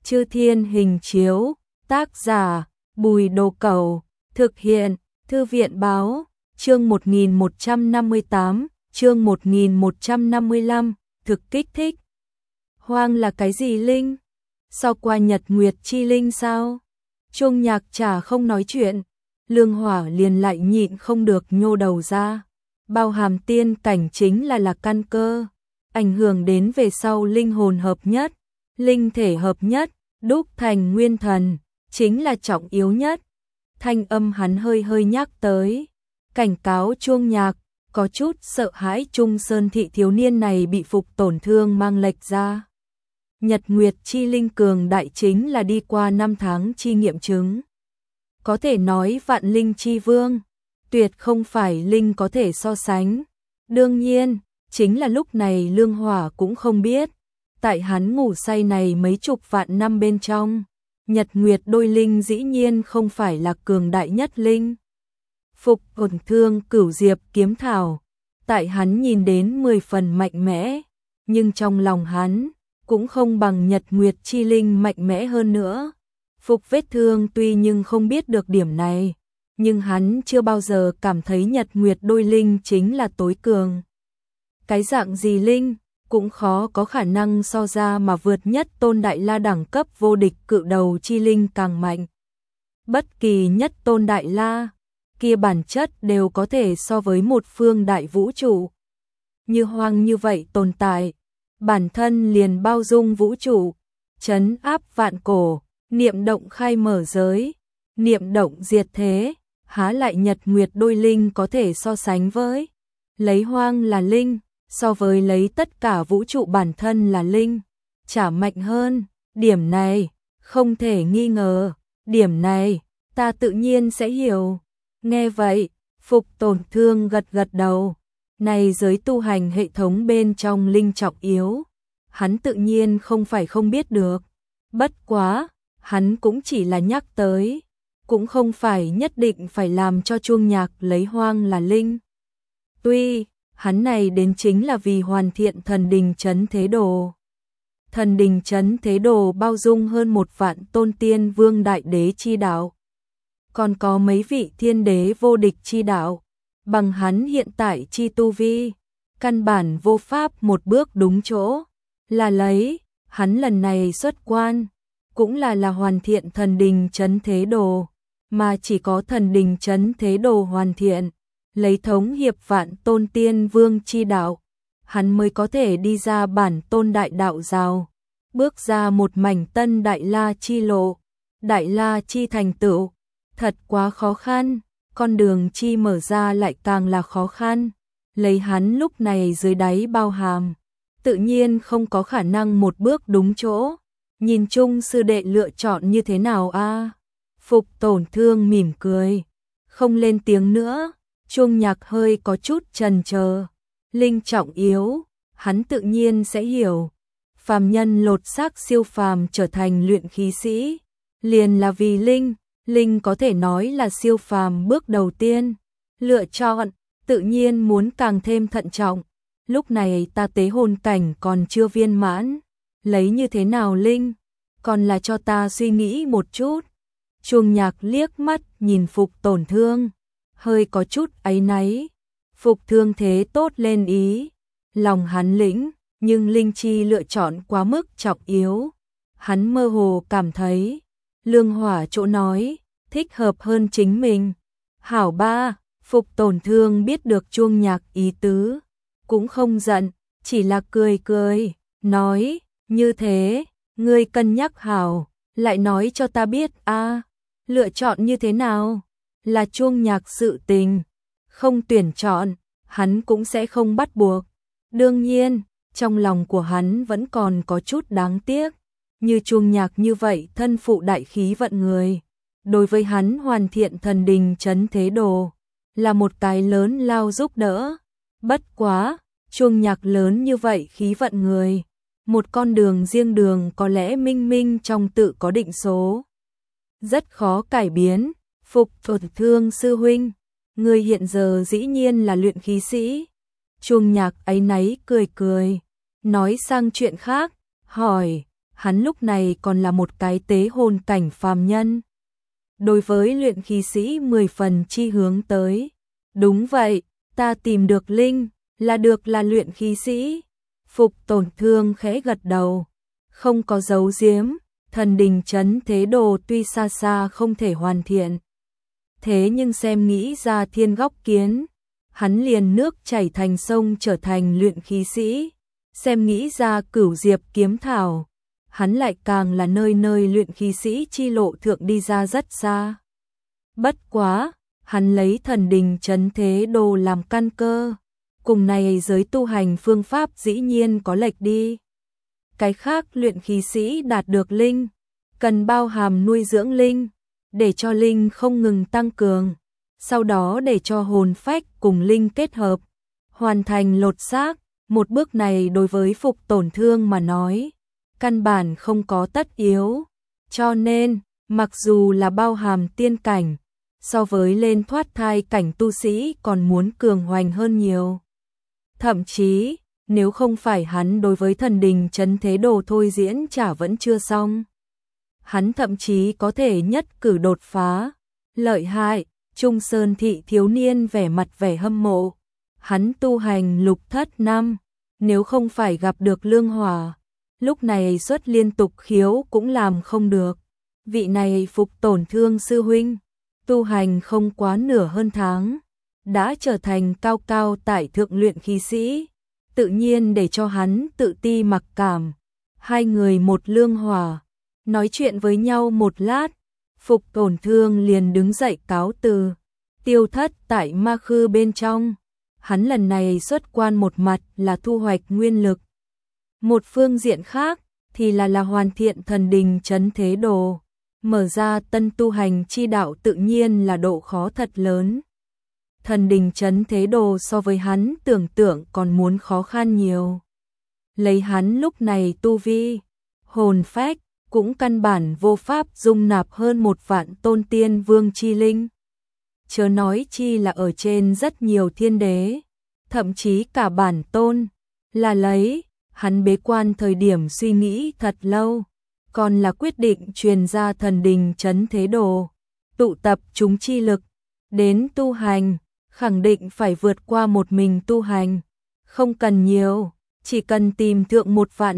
Chư Thiên Hình Chiếu, tác giả Bùi Đồ Cẩu, thực hiện Thư viện Báo, chương 1158, chương 1155, thực kích thích. Hoang là cái gì linh? Sau qua nhật nguyệt chi linh sao? Chuông Nhạc chả không nói chuyện, Lương Hỏa liền lại nhịn không được nhô đầu ra. Bao hàm tiên cảnh chính là căn cơ, ảnh hưởng đến về sau linh hồn hợp nhất, linh thể hợp nhất, đúc thành nguyên thần, chính là trọng yếu nhất. Thanh âm hắn hơi hơi nhắc tới, cảnh cáo Chuông Nhạc, có chút sợ hãi Trung Sơn thị thiếu niên này bị phục tổn thương mang lệch ra. Nhật Nguyệt chi linh cường đại chính là đi qua 5 tháng chi nghiệm chứng. Có thể nói vạn linh chi vương, tuyệt không phải linh có thể so sánh. Đương nhiên, chính là lúc này Lương Hỏa cũng không biết, tại hắn ngủ say này mấy chục vạn năm bên trong, Nhật Nguyệt đôi linh dĩ nhiên không phải là cường đại nhất linh. Phục tổn thương Cửu Diệp kiếm thảo, tại hắn nhìn đến 10 phần mạnh mẽ, nhưng trong lòng hắn cũng không bằng Nhật Nguyệt chi linh mạnh mẽ hơn nữa. Phục vết thương tuy nhưng không biết được điểm này, nhưng hắn chưa bao giờ cảm thấy Nhật Nguyệt đôi linh chính là tối cường. Cái dạng gì linh cũng khó có khả năng so ra mà vượt nhất tôn đại la đẳng cấp vô địch cự đầu chi linh càng mạnh. Bất kỳ nhất tôn đại la, kia bản chất đều có thể so với một phương đại vũ trụ. Như Hoang như vậy tồn tại, bản thân liền bao dung vũ trụ, trấn áp vạn cổ, niệm động khai mở giới, niệm động diệt thế, há lại Nhật Nguyệt đôi linh có thể so sánh với. Lấy Hoang là linh, so với lấy tất cả vũ trụ bản thân là linh, chả mạnh hơn, điểm này không thể nghi ngờ, điểm này ta tự nhiên sẽ hiểu. Nghe vậy, Phục tổn thương gật gật đầu, này giới tu hành hệ thống bên trong linh trọng yếu, hắn tự nhiên không phải không biết được, bất quá, hắn cũng chỉ là nhắc tới, cũng không phải nhất định phải làm cho Chuông Nhạc lấy Hoang là linh. Tuy, hắn này đến chính là vì hoàn thiện thần đình trấn thế đồ. Thần đình trấn thế đồ bao dung hơn 1 vạn tôn tiên vương đại đế chi đạo. Còn có mấy vị thiên đế vô địch chi đạo, bằng hắn hiện tại chi tu vi, căn bản vô pháp một bước đúng chỗ, là lấy, hắn lần này xuất quan, cũng là hoàn thiện thần đình trấn thế đồ, mà chỉ có thần đình trấn thế đồ hoàn thiện, lấy thống hiệp vạn tôn tiên vương chi đạo, hắn mới có thể đi ra bản tôn đại đạo rào, bước ra một mảnh tân đại la chi lộ, đại la chi thành tựu, thật quá khó khăn, con đường chi mở ra lại càng là khó khăn, lấy hắn lúc này dưới đáy bao hàm, tự nhiên không có khả năng một bước đúng chỗ. Nhìn chung sư đệ lựa chọn như thế nào a? Phục tổn thương mỉm cười, không lên tiếng nữa. Chuông Nhạc hơi có chút chần chờ, linh trọng yếu, hắn tự nhiên sẽ hiểu. Phàm nhân lột xác siêu phàm trở thành luyện khí sĩ, liền là vì linh, linh có thể nói là siêu phàm bước đầu tiên. Lựa chọn, tự nhiên muốn càng thêm thận trọng. Lúc này ta tế hồn cảnh còn chưa viên mãn, lấy như thế nào linh, còn là cho ta suy nghĩ một chút. Chuông Nhạc liếc mắt nhìn Phục tổn thương, hơi có chút áy náy. Phục thương thế tốt lên ý, lòng hắn lĩnh, nhưng linh chi lựa chọn quá mức trọng yếu. Hắn mơ hồ cảm thấy, Lương Hỏa chỗ nói, thích hợp hơn chính mình. Hảo ba, Phục tổn thương biết được Chuông Nhạc ý tứ, cũng không giận, chỉ là cười cười, nói, như thế, ngươi cân nhắc hảo, lại nói cho ta biết a, lựa chọn như thế nào, là Chuông Nhạc sự tình, không tuyển chọn, hắn cũng sẽ không bắt buộc. Đương nhiên, trong lòng của hắn vẫn còn có chút đáng tiếc, như Chuông Nhạc như vậy thân phụ đại khí vận người, đối với hắn hoàn thiện thần đình trấn thế đồ, là một cái lớn lao giúp đỡ. Bất quá, Chuông Nhạc lớn như vậy khí vận người, một con đường riêng đường có lẽ minh minh trong tự có định số, rất khó cải biến. Phục tổn thương sư huynh, người hiện giờ dĩ nhiên là luyện khí sĩ. Chuông Nhạc áy náy cười cười, nói sang chuyện khác, hỏi, hắn lúc này còn là một cái tế hồn cảnh phàm nhân. Đối với luyện khí sĩ 10 phần chi hướng tới. Đúng vậy, ta tìm được linh, là luyện khí sĩ. Phục Tổn Thương khẽ gật đầu, không có giấu giếm, thần đình trấn thế đồ tuy xa xa không thể hoàn thiện. Thế nhưng xem nghĩ ra thiên góc kiến, hắn liền nước chảy thành sông trở thành luyện khí sĩ. Xem nghĩ ra Cửu Diệp kiếm thảo, hắn lại càng là nơi nơi luyện khí sĩ chi lộ thượng đi ra rất xa. Bất quá, hắn lấy thần đình trấn thế đồ làm căn cơ, cùng này giới tu hành phương pháp dĩ nhiên có lệch đi. Cái khác luyện khí sĩ đạt được linh, cần bao hàm nuôi dưỡng linh, để cho linh không ngừng tăng cường, sau đó để cho hồn phách cùng linh kết hợp, hoàn thành lột xác. Một bước này đối với Phục Tổn Thương mà nói, căn bản không có tất yếu, cho nên, mặc dù là bao hàm tiên cảnh, so với lên thoát thai cảnh tu sĩ còn muốn cường hoành hơn nhiều. Thậm chí, nếu không phải hắn đối với thần đình trấn thế đồ thôi diễn chả vẫn chưa xong, hắn thậm chí có thể nhất cử đột phá. Lợi hại, Trung Sơn thị thiếu niên vẻ mặt vẻ hâm mộ. Hắn tu hành lục thất năm, nếu không phải gặp được Lương Hỏa, lúc này xuất liên tục khiếu cũng làm không được. Vị này Phục Tổn Thương sư huynh, tu hành không quá nửa hơn tháng, đã trở thành cao cao tại thượng luyện khí sĩ, tự nhiên để cho hắn tự ti mặc cảm. Hai người một Lương Hỏa, nói chuyện với nhau một lát, Phục Tổn Thương liền đứng dậy cáo từ, tiêu thất tại ma khư bên trong. Hắn lần này xuất quan một mặt là thu hoạch nguyên lực, một phương diện khác thì là hoàn thiện thần đình trấn thế đồ, mở ra tân tu hành chi đạo, tự nhiên là độ khó thật lớn. Thần đình trấn thế đồ so với hắn tưởng tượng còn muốn khó khăn nhiều. Lấy hắn lúc này tu vi, hồn phách cũng căn bản vô pháp dung nạp hơn 1 vạn tôn tiên vương chi linh. Chớ nói chi là ở trên rất nhiều thiên đế, thậm chí cả bản tôn, là lấy, hắn bế quan thời điểm suy nghĩ thật lâu, còn là quyết định truyền ra thần đình trấn thế đồ, tụ tập chúng chi lực, đến tu hành, khẳng định phải vượt qua một mình tu hành, không cần nhiều, chỉ cần tìm thượng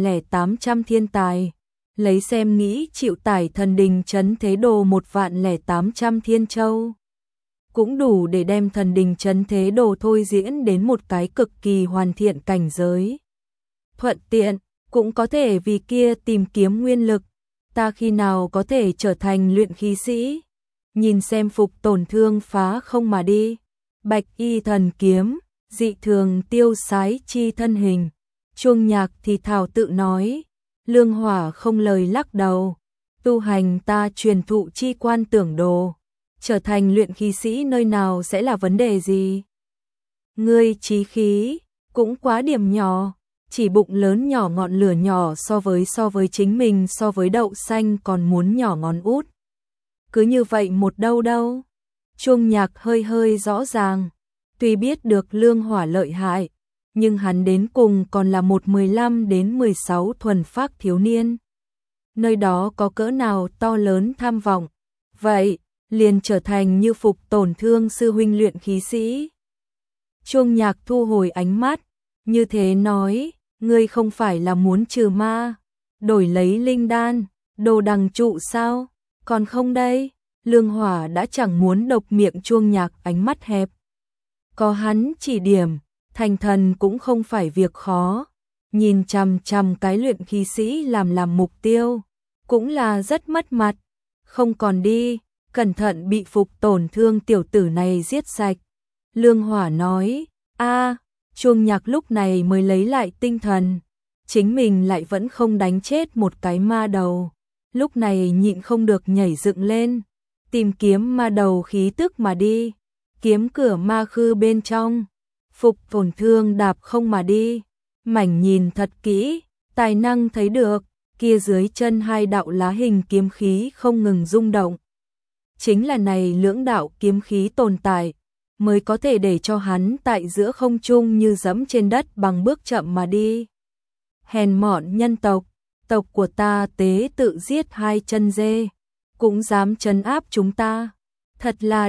1.800 thiên tài, lấy xem nghĩ chịu tải thần đình trấn thế đồ 1.800 thiên châu. Cũng đủ để đem thần đình trấn thế đồ thôi diễn đến một cái cực kỳ hoàn thiện cảnh giới. Thuận tiện, cũng có thể vì kia tìm kiếm nguyên lực, ta khi nào có thể trở thành luyện khí sĩ. Nhìn xem Phục Tổn Thương phá không mà đi, bạch y thần kiếm, dị thường tiêu sái chi thân hình. Chuông Nhạc thì thảo tự nói, Lương Hỏa không lời lắc đầu, tu hành ta truyền thụ chi quan tưởng đồ, trở thành luyện khí sĩ nơi nào sẽ là vấn đề gì? Ngươi chí khí cũng quá điểm nhỏ, chỉ bụng lớn nhỏ ngọn lửa nhỏ so với chính mình, so với đậu xanh còn muốn nhỏ ngón út. Cứ như vậy một đâu. Chuông Nhạc hơi rõ ràng, tuy biết được Lương Hỏa lợi hại, nhưng hắn đến cùng còn là một 15 đến 16 thuần phác thiếu niên. Nơi đó có cỡ nào to lớn tham vọng, vậy liền trở thành như Phục Tổn Thương sư huynh luyện khí sĩ. Chuông Nhạc thu hồi ánh mắt, như thế nói, ngươi không phải là muốn trừ ma, đổi lấy linh đan, đồ đằng trụ sao, còn không đây. Lương Hỏa đã chẳng muốn độc miệng Chuông Nhạc, ánh mắt hẹp. Có hắn chỉ điểm, thành thần cũng không phải việc khó, nhìn chằm chằm cái luyện khí sĩ làm mục tiêu, cũng là rất mất mặt, không còn đi, cẩn thận bị Phục Tổn Thương tiểu tử này giết sạch. Lương Hỏa nói, Chuông Nhạc lúc này mới lấy lại tinh thần, chính mình lại vẫn không đánh chết một cái ma đầu, lúc này nhịn không được nhảy dựng lên, tìm kiếm ma đầu khí tức mà đi, kiếm cửa ma khư bên trong. Phục Tổn Thương đạp không mà đi, mảnh nhìn thật kỹ, tài năng thấy được, kia dưới chân hai đạo lá hình kiếm khí không ngừng rung động. Chính là này lưỡng đạo kiếm khí tồn tại, mới có thể để cho hắn tại giữa không trung như dẫm trên đất bằng bước chậm mà đi. Hèn mọn nhân tộc, tộc của ta tế tự giết 2 chân dê, cũng dám trấn áp chúng ta. Thật là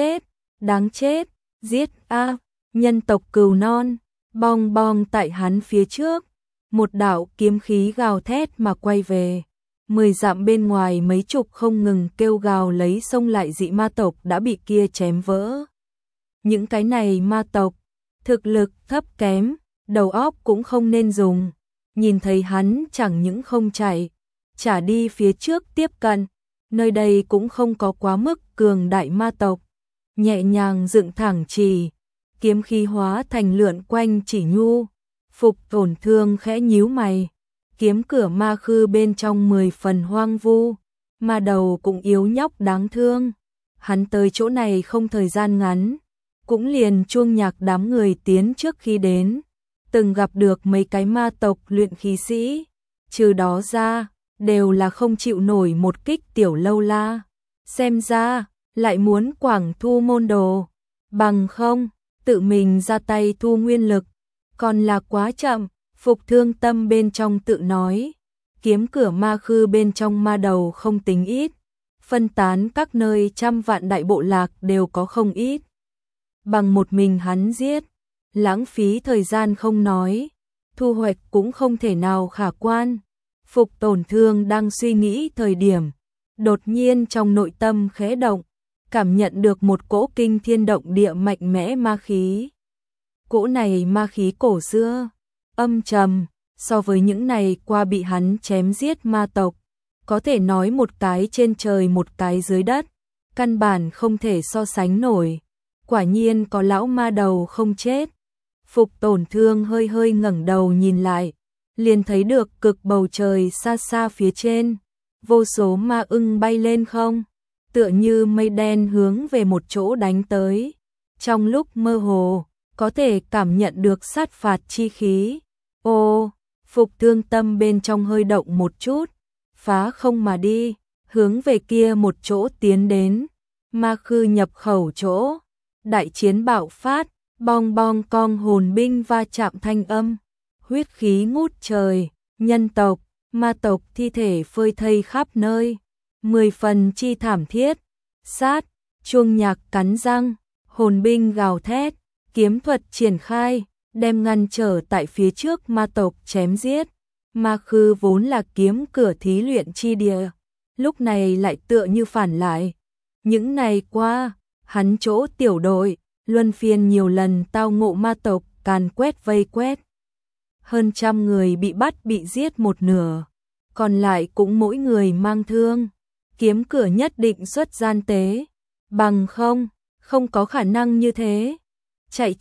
đáng chết, giết a, nhân tộc Cừu Non. Bong bong tại hắn phía trước, một đạo kiếm khí gào thét mà quay về. 10 dặm bên ngoài mấy chục không ngừng kêu gào lấy xông lại dị ma tộc đã bị kia chém vỡ. Những cái này ma tộc, thực lực thấp kém, đầu óc cũng không nên dùng. Nhìn thấy hắn chẳng những không chạy, chả đi phía trước tiếp cận, nơi đây cũng không có quá mức cường đại ma tộc. Nhẹ nhàng dựng thẳng chỉ, kiếm khí hóa thành lượn quanh chỉ nhu. Phục Tổn Thương khẽ nhíu mày, kiếm cửa ma khư bên trong 10 phần hoang vu, ma đầu cũng yếu nhóc đáng thương. Hắn tới chỗ này không thời gian ngắn, cũng liền chuông nhạc đám người tiến trước khi đến, từng gặp được mấy cái ma tộc luyện khí sĩ, trừ đó ra, đều là không chịu nổi một kích tiểu lâu la. Xem ra, lại muốn quảng thu môn đồ, bằng không, tự mình ra tay thu nguyên lực, còn là quá chậm. Phục Thương Tâm bên trong tự nói, kiếm cửa ma khư bên trong ma đầu không tính ít, phân tán các nơi trăm vạn đại bộ lạc đều có không ít. Bằng một mình hắn giết, lãng phí thời gian không nói, thu hoạch cũng không thể nào khả quan. Phục Tổn Thương đang suy nghĩ thời điểm, đột nhiên trong nội tâm khẽ động, cảm nhận được một cỗ kinh thiên động địa mạnh mẽ ma khí. Cỗ này ma khí cổ xưa, âm trầm, so với những này qua bị hắn chém giết ma tộc, có thể nói một cái trên trời một cái dưới đất, căn bản không thể so sánh nổi. Quả nhiên có lão ma đầu không chết. Phục Tổn Thương hơi hơi ngẩng đầu nhìn lại, liền thấy được cực bầu trời xa xa phía trên, vô số ma ưng bay lên không, tựa như mây đen hướng về một chỗ đánh tới. Trong lúc mơ hồ, có thể cảm nhận được sát phạt chi khí. Ô, Phục Thương Tâm bên trong hơi động một chút, phá không mà đi, hướng về kia một chỗ tiến đến. Ma khư nhập khẩu chỗ, đại chiến bạo phát, bong bong cong hồn binh va chạm thanh âm, huyết khí ngút trời, nhân tộc, ma tộc thi thể phơi thây khắp nơi, 10 phần chi thảm thiết. Sát, chuông nhạc cắn răng, hồn binh gào thét, kiếm thuật triển khai, đem ngăn trở tại phía trước ma tộc chém giết. Ma khư vốn là kiếm cửa thí luyện chi địa, lúc này lại tựa như phản lại. Những ngày qua, hắn chỗ tiểu đội, luân phiên nhiều lần tao ngộ ma tộc càn quét vây quét. Hơn trăm người bị bắt bị giết một nửa, còn lại cũng mỗi người mang thương. Kiếm cửa nhất định xuất gian tế, bằng không có khả năng như thế. Chạy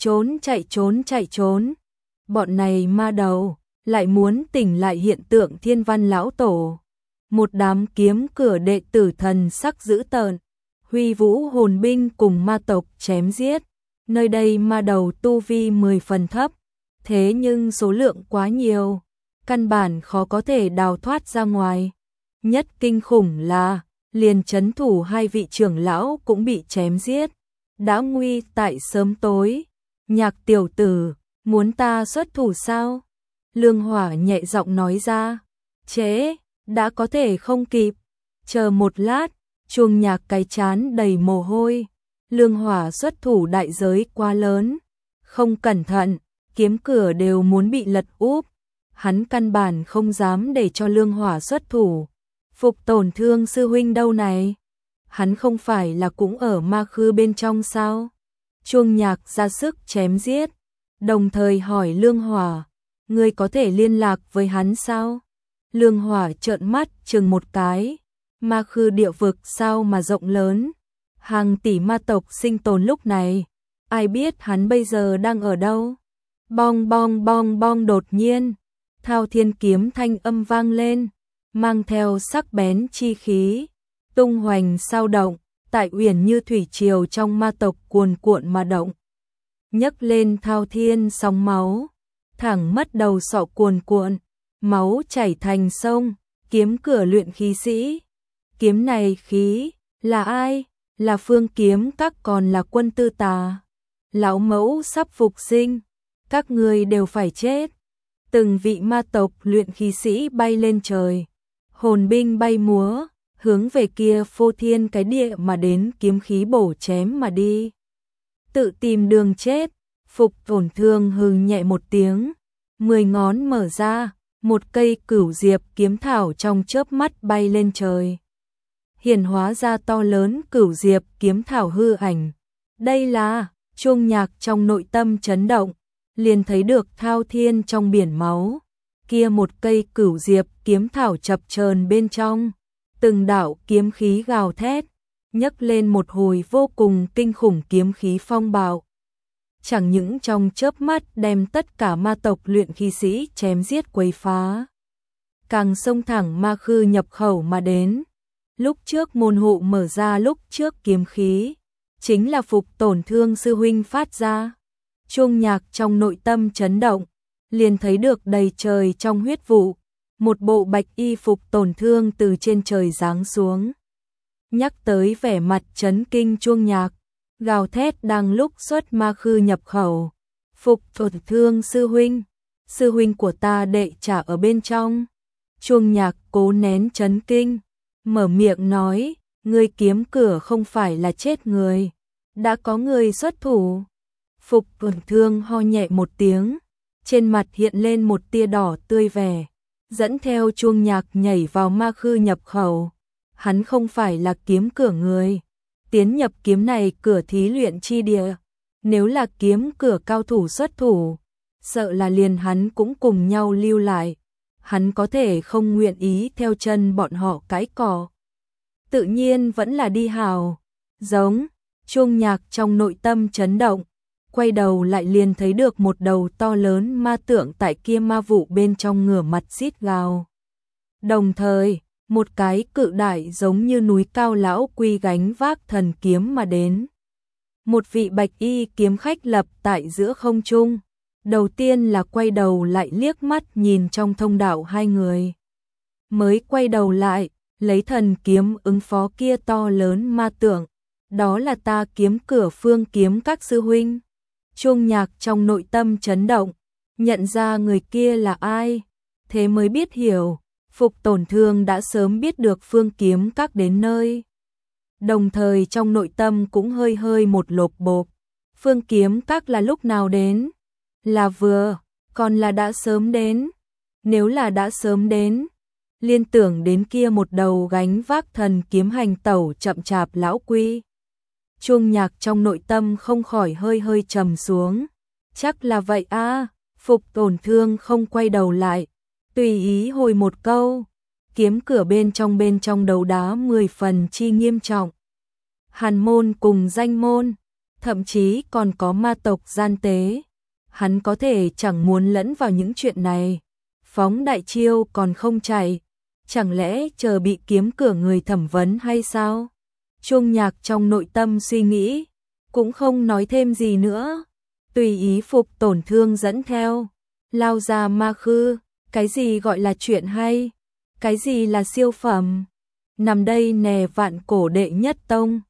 trốn. Bọn này ma đầu, lại muốn tỉnh lại hiện tượng Thiên Văn lão tổ. Một đám kiếm cửa đệ tử thần sắc dữ tợn, huy vũ hồn binh cùng ma tộc chém giết. Nơi đây ma đầu tu vi 10 phần thấp, thế nhưng số lượng quá nhiều, căn bản khó có thể đào thoát ra ngoài. Nhất kinh khủng là, liền trấn thủ 2 vị trưởng lão cũng bị chém giết. Đã nguy tại sớm tối. Nhạc tiểu tử, muốn ta xuất thủ sao? Lương Hỏa nhẹ giọng nói ra. Trễ, đã có thể không kịp. Chờ một lát, chuông nhạc cái chán đầy mồ hôi. Lương Hỏa xuất thủ đại giới quá lớn. Không cẩn thận, kiếm cửa đều muốn bị lật úp. Hắn căn bản không dám để cho Lương Hỏa xuất thủ. Phục Tổn Thương sư huynh đâu này? Hắn không phải là cũng ở ma khư bên trong sao? Chuông nhạc ra sức chém giết, đồng thời hỏi Lương Hỏa, ngươi có thể liên lạc với hắn sao? Lương Hỏa trợn mắt chừng một cái, ma khư địa vực sao mà rộng lớn, hàng tỷ ma tộc sinh tồn lúc này, ai biết hắn bây giờ đang ở đâu? Bong bong bong bong, đột nhiên, Thao Thiên kiếm thanh âm vang lên, mang theo sắc bén chi khí, tung hoành sao động, tại uyển như thủy triều trong ma tộc cuồn cuộn mà động. Nhấc lên thao thiên sóng máu, thẳng mất đầu sọ cuồn cuộn, máu chảy thành sông. Kiếm cửa luyện khí sĩ. Kiếm này khí, là ai? Là Phương Kiếm Các còn là Quân Tư Tà? Lão mẫu sắp phục sinh, các ngươi đều phải chết. từng vị ma tộc luyện khí sĩ bay lên trời, hồn binh bay múa, hướng về kia phô thiên cái địa mà đến kiếm khí bổ chém mà đi. Tự tìm đường chết, Phục Tổn Thương hừ nhẹ một tiếng, 10 ngón mở ra, một cây cửu diệp kiếm thảo trong chớp mắt bay lên trời. Hiển hóa ra to lớn cửu diệp kiếm thảo hư ảnh. Đây là, Chuông Nhạc trong nội tâm chấn động, liền thấy được thao thiên trong biển máu. Kia một cây cửu diệp kiếm thảo chập chờn bên trong, từng đạo kiếm khí gào thét, nhấc lên một hồi vô cùng kinh khủng kiếm khí phong bạo. Chẳng những trong chớp mắt đem tất cả ma tộc luyện khí sĩ chém giết quấy phá, càng xông thẳng ma khư nhập khẩu mà đến. Lúc trước môn hộ mở ra lúc trước kiếm khí, chính là Phục Tổn Thương sư huynh phát ra. Chuông Nhạc trong nội tâm chấn động, liền thấy được đầy trời trong huyết vụ, một bộ bạch y Phục Tổn Thương từ trên trời giáng xuống. Nhắc tới vẻ mặt chấn kinh Chuông Nhạc, gào thét đang lúc xuất ma khư nhập khẩu. Phục Tổn Thương sư huynh của ta đệ trả ở bên trong. Chuông Nhạc cố nén chấn kinh, mở miệng nói, ngươi kiếm cửa không phải là chết người, đã có người xuất thủ. Phục Tổn Thương ho nhẹ một tiếng, trên mặt hiện lên một tia đỏ tươi vẻ, dẫn theo Chuông Nhạc nhảy vào ma khư nhập khẩu. Hắn không phải là kiếm cửa người, tiến nhập kiếm này cửa thí luyện chi địa, nếu là kiếm cửa cao thủ xuất thủ, sợ là liền hắn cũng cùng nhau lưu lại. Hắn có thể không nguyện ý theo chân bọn họ cãi cỏ, tự nhiên vẫn là đi hào. Giống, Chuông Nhạc trong nội tâm chấn động, quay đầu lại liền thấy được một đầu to lớn ma tượng tại kia ma vụ bên trong ngửa mặt rít gào. Đồng thời, một cái cự đại giống như núi cao lão quy gánh vác thần kiếm mà đến. Một vị bạch y kiếm khách lập tại giữa không trung, đầu tiên là quay đầu lại liếc mắt nhìn trong thông đạo hai người, mới quay đầu lại, lấy thần kiếm ứng phó kia to lớn ma tượng. Đó là ta kiếm cửa Phương Kiếm các sư huynh. Chuông Nhạc trong nội tâm chấn động, nhận ra người kia là ai, thế mới biết hiểu, Phục Tổn Thương đã sớm biết được Phương Kiếm các đến nơi. Đồng thời trong nội tâm cũng hơi hơi một lột bột, Phương Kiếm các là lúc nào đến? Là vừa, còn là đã sớm đến? Nếu là đã sớm đến, liên tưởng đến kia một đầu gánh vác thần kiếm hành tẩu chậm chạp lão quy. Chuông Nhạc trong nội tâm không khỏi hơi hơi trầm xuống. Chắc là vậy a. Phục Tổn Thương không quay đầu lại, tùy ý hồi một câu. Kiếm cửa bên trong đấu đá 10 phần chi nghiêm trọng. Hàn môn cùng danh môn, thậm chí còn có ma tộc gian tế. Hắn có thể chẳng muốn lẫn vào những chuyện này. Phóng đại chiêu còn không chạy, chẳng lẽ chờ bị kiếm cửa người thẩm vấn hay sao? Chuông Nhạc trong nội tâm suy nghĩ, cũng không nói thêm gì nữa, tùy ý Phục Tổn Thương dẫn theo, lao ra ma khư. Cái gì gọi là chuyện hay? Cái gì là siêu phẩm? Nằm đây nè Vạn Cổ đệ nhất tông,